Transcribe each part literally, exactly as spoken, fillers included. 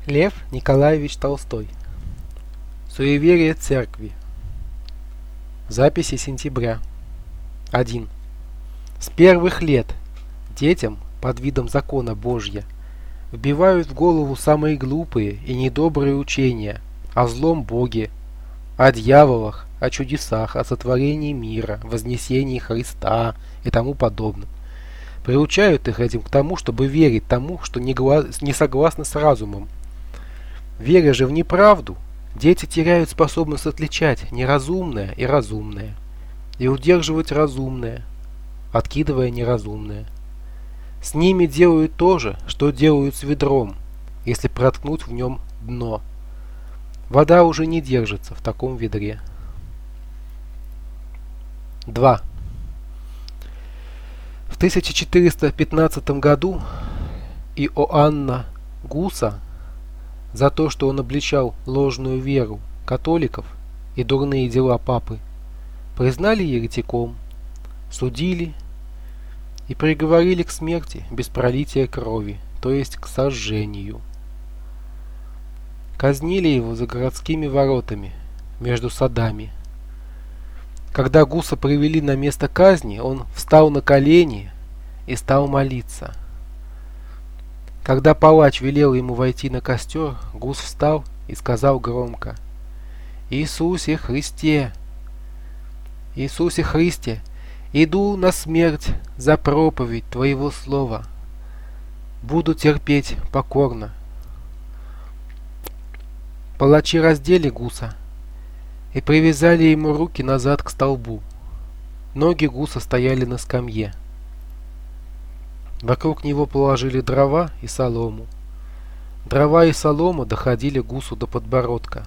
Лев Николаевич Толстой. Суеверие церкви. Записи сентября. один. С первых лет детям под видом закона Божья вбивают в голову самые глупые и недобрые учения о злом Боге, о дьяволах, о чудесах, о сотворении мира, вознесении Христа и тому подобном. Приучают их этим к тому, чтобы верить тому, что не, гла... не согласно с разумом. Веря же в неправду, дети теряют способность отличать неразумное и разумное, и удерживать разумное, откидывая неразумное. С ними делают то же, что делают с ведром, если проткнуть в нем дно. Вода уже не держится в таком ведре. два. В тысяча четыреста пятнадцатом году Иоанна Гуса за то, что он обличал ложную веру католиков и дурные дела папы, признали еретиком, судили и приговорили к смерти без пролития крови, то есть к сожжению. Казнили его за городскими воротами между садами. Когда Гуса привели на место казни, он встал на колени и стал молиться. Когда палач велел ему войти на костер, Гус встал и сказал громко: «Иисусе Христе! Иисусе Христе! Иду на смерть за проповедь Твоего слова. Буду терпеть покорно». Палачи раздели Гуса и привязали ему руки назад к столбу. Ноги Гуса стояли на скамье. Вокруг него положили дрова и солому. Дрова и солома доходили Гусу до подбородка.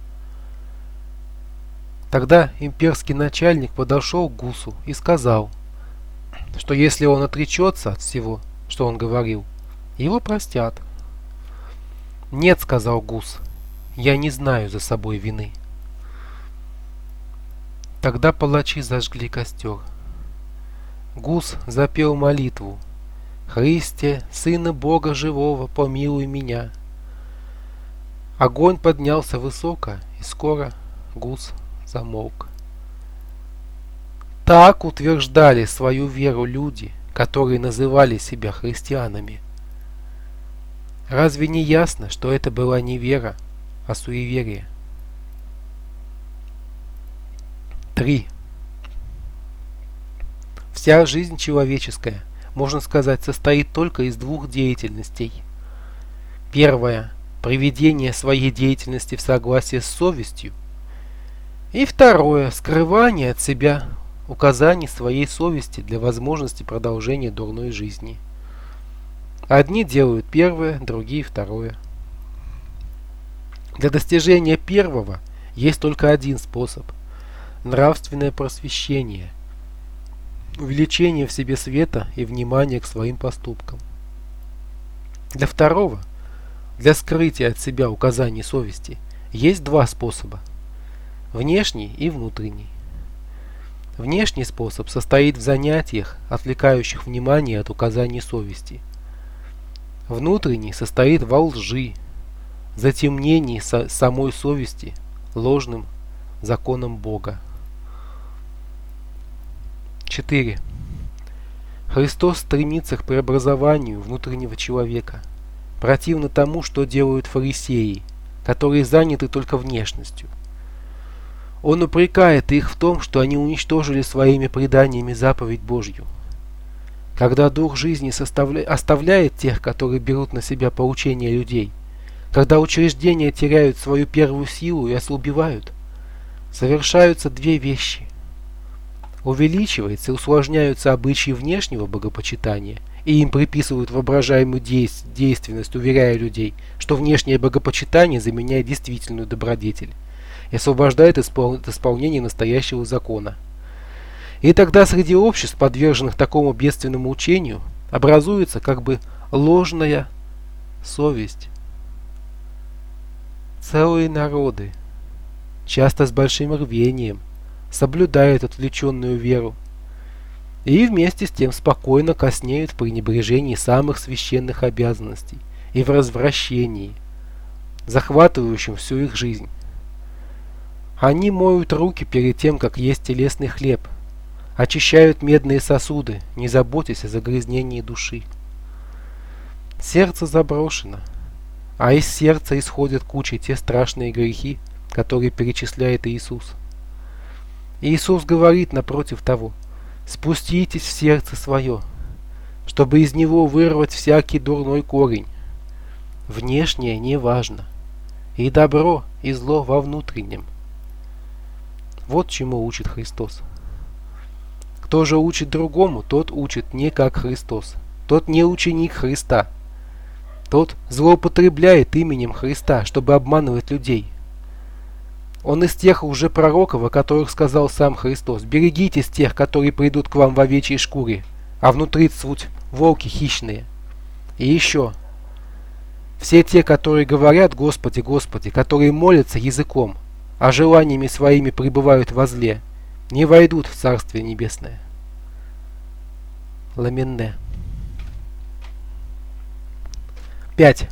Тогда имперский начальник подошел к Гусу и сказал, что если он отречется от всего, что он говорил, его простят. «Нет, — сказал Гус, — я не знаю за собой вины». Тогда палачи зажгли костер. Гус запел молитву: «Христе, Сына Бога Живого, помилуй меня». Огонь поднялся высоко, и скоро Гус замолк. Так утверждали свою веру люди, которые называли себя христианами. Разве не ясно, что это была не вера, а суеверие? три. Вся жизнь человеческая, можно сказать, состоит только из двух деятельностей. Первая – приведение своей деятельности в согласие с совестью. И второе – скрывание от себя указаний своей совести для возможности продолжения дурной жизни. Одни делают первое, другие второе. Для достижения первого есть только один способ – нравственное просвещение, увеличение в себе света и внимания к своим поступкам. Для второго, для скрытия от себя указаний совести, есть два способа – внешний и внутренний. Внешний способ состоит в занятиях, отвлекающих внимание от указаний совести. Внутренний состоит во лжи, затемнении со самой совести ложным законом Бога. четыре. Христос стремится к преобразованию внутреннего человека, противно тому, что делают фарисеи, которые заняты только внешностью. Он упрекает их в том, что они уничтожили своими преданиями заповедь Божью. Когда дух жизни составля... оставляет тех, которые берут на себя поучения людей, когда учреждения теряют свою первую силу и ослабевают, совершаются две вещи. Увеличивается и усложняются обычаи внешнего богопочитания, и им приписывают воображаемую действ... действенность, уверяя людей, что внешнее богопочитание заменяет действительную добродетель и освобождает испол... от исполнения настоящего закона. И тогда среди обществ, подверженных такому бедственному учению, образуется как бы ложная совесть. Целые народы, часто с большим рвением, соблюдают отвлеченную веру и вместе с тем спокойно коснеют в пренебрежении самых священных обязанностей и в развращении, захватывающим всю их жизнь. Они моют руки перед тем, как есть телесный хлеб, очищают медные сосуды, не заботясь о загрязнении души. Сердце заброшено, а из сердца исходят кучей те страшные грехи, которые перечисляет Иисус. Иисус говорит напротив того: «Спуститесь в сердце свое, чтобы из него вырвать всякий дурной корень». Внешнее не важно, и добро, и зло во внутреннем. Вот чему учит Христос. Кто же учит другому, тот учит не как Христос. Тот не ученик Христа. Тот злоупотребляет именем Христа, чтобы обманывать людей. Он из тех уже пророков, о которых сказал сам Христос: «Берегитесь тех, которые придут к вам в овечьей шкуре, а внутри цвут волки хищные». И еще: все те, которые говорят: «Господи, Господи», которые молятся языком, а желаниями своими пребывают во зле, не войдут в Царствие Небесное. Ламенне. пять.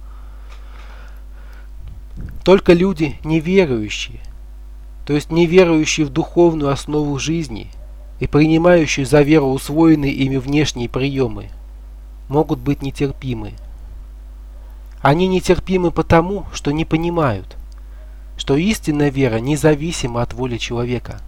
Только люди неверующие, то есть неверующие в духовную основу жизни и принимающие за веру усвоенные ими внешние приемы, могут быть нетерпимы. Они нетерпимы потому, что не понимают, что истинная вера независима от воли человека.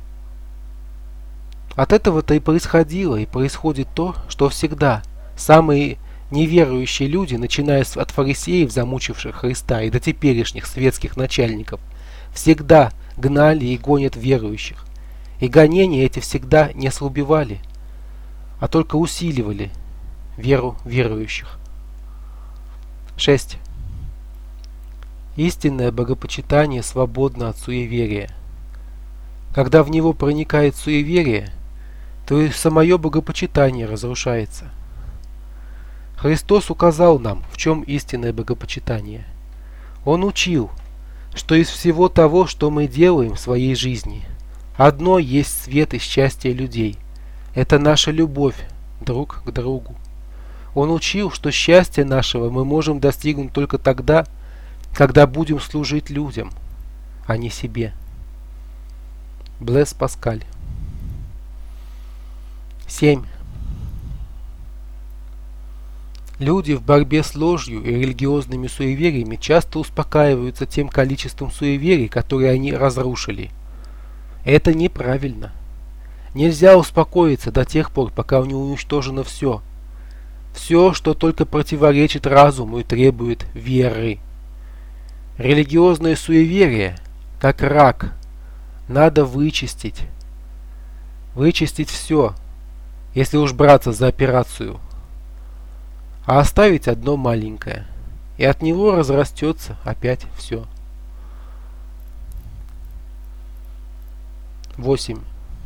От этого-то и происходило и происходит то, что всегда самые неверующие люди, начиная от фарисеев, замучивших Христа, и до теперешних светских начальников, всегда гнали и гонят верующих. И гонения эти всегда не ослабевали, а только усиливали веру верующих. шесть. Истинное богопочитание свободно от суеверия. Когда в него проникает суеверие, то и самое богопочитание разрушается. Христос указал нам, в чем истинное богопочитание. Он учил, что из всего того, что мы делаем в своей жизни, одно есть свет и счастье людей. Это наша любовь друг к другу. Он учил, что счастье нашего мы можем достигнуть только тогда, когда будем служить людям, а не себе. Блэс Паскаль. семь. Люди в борьбе с ложью и религиозными суевериями часто успокаиваются тем количеством суеверий, которые они разрушили. Это неправильно. Нельзя успокоиться до тех пор, пока не уничтожено все. Все, что только противоречит разуму и требует веры. Религиозное суеверие, как рак, надо вычистить. Вычистить все, если уж браться за операцию. А оставить одно маленькое, и от него разрастется опять все. восемь.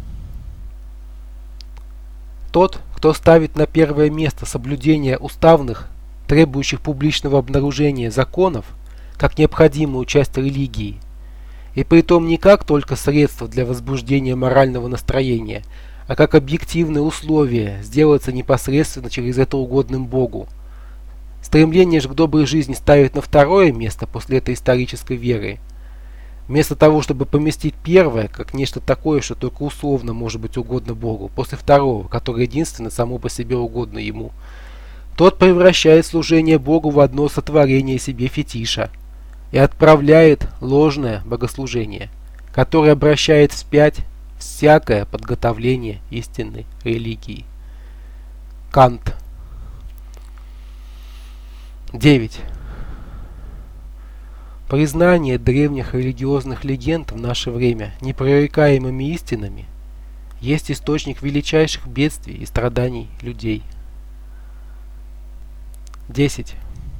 Тот, кто ставит на первое место соблюдение уставных, требующих публичного обнаружения законов, как необходимую часть религии, и притом не как только средство для возбуждения морального настроения, а как объективное условие сделаться непосредственно через это угодным Богу. Стремление же к доброй жизни ставит на второе место после этой исторической веры, вместо того, чтобы поместить первое, как нечто такое, что только условно может быть угодно Богу, после второго, которое единственно само по себе угодно Ему. Тот превращает служение Богу в одно сотворение себе фетиша и отправляет ложное богослужение, которое обращает вспять всякое подготовление истинной религии. Кант. девять. Признание древних религиозных легенд в наше время непререкаемыми истинами есть источник величайших бедствий и страданий людей. десять.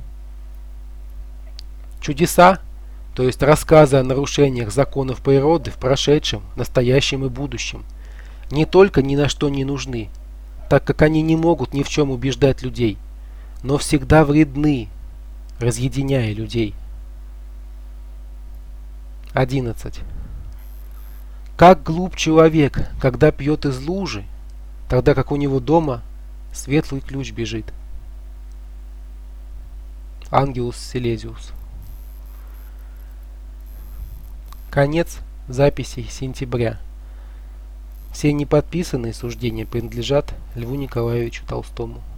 Чудеса, то есть рассказы о нарушениях законов природы в прошедшем, настоящем и будущем, не только ни на что не нужны, так как они не могут ни в чем убеждать людей, но всегда вредны, разъединяя людей. одиннадцать. Как глуп человек, когда пьет из лужи, тогда как у него дома светлый ключ бежит. Ангелус Силезиус. Конец записи сентября. Все неподписанные суждения принадлежат Льву Николаевичу Толстому.